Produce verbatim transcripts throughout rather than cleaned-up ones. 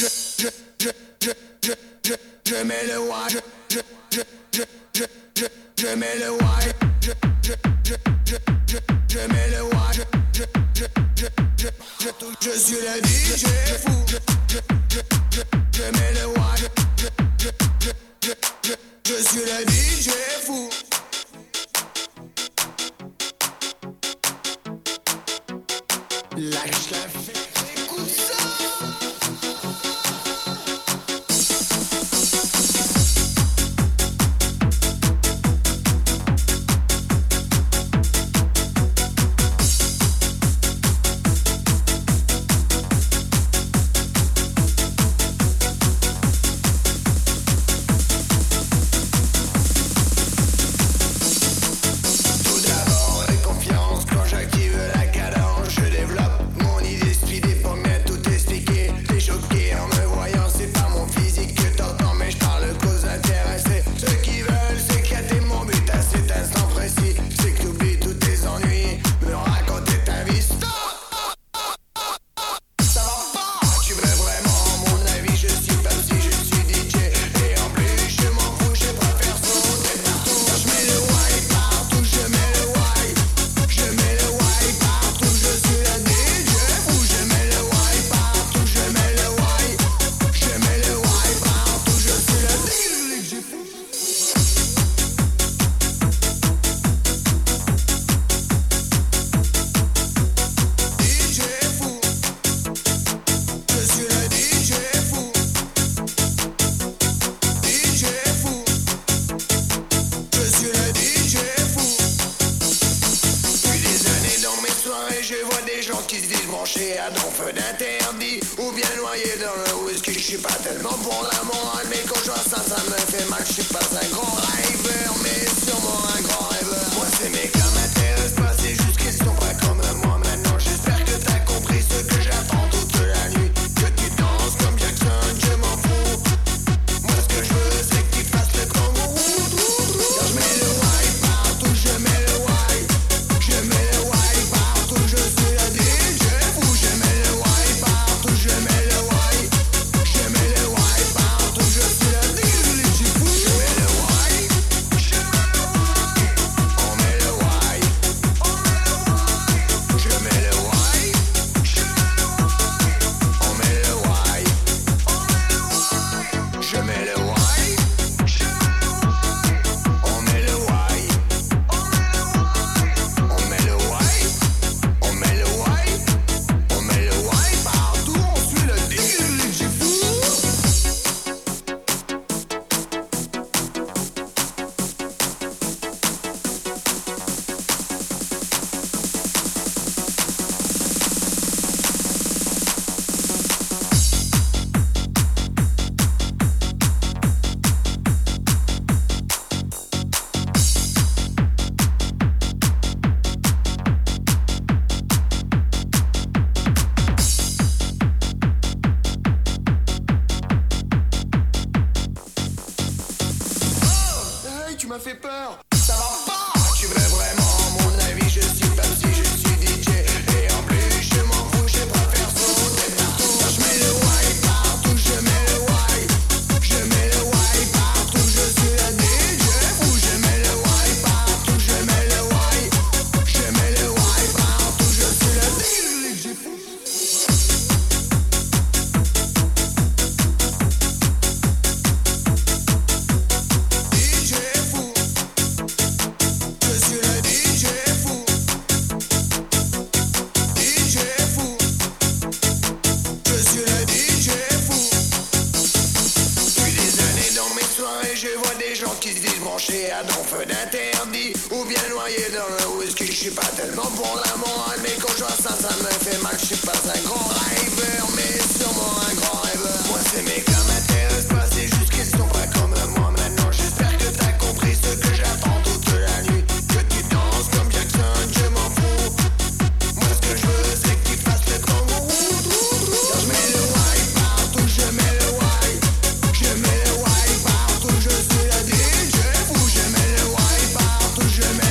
Je mets le why, je, je, je, je, je, je mets le why, je, je, je, je, je, je mets le why, je, je, je, je, je, je, touche, je suis le D J fou, je, je, je, je, je mets le why, je, je, je, je, je, je, je suis le D J fou. Lâche la fête, écoute ça.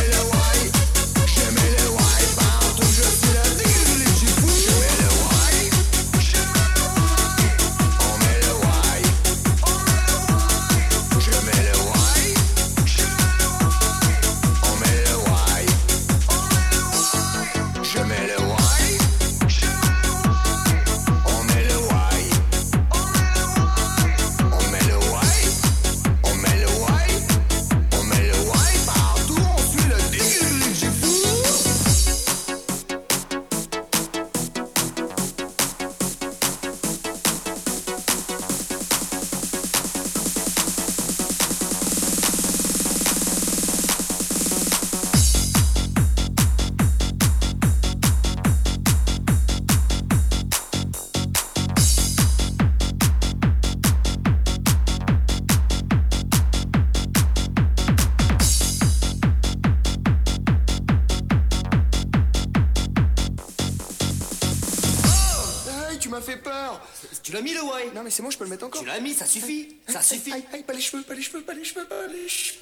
Why? Tu l'as mis le Y. Non mais c'est bon, je peux le mettre encore. Tu l'as mis, ça suffit. Ça Aïe, suffit. Aïe, aïe, pas les cheveux, pas les cheveux, pas les cheveux, pas les cheveux.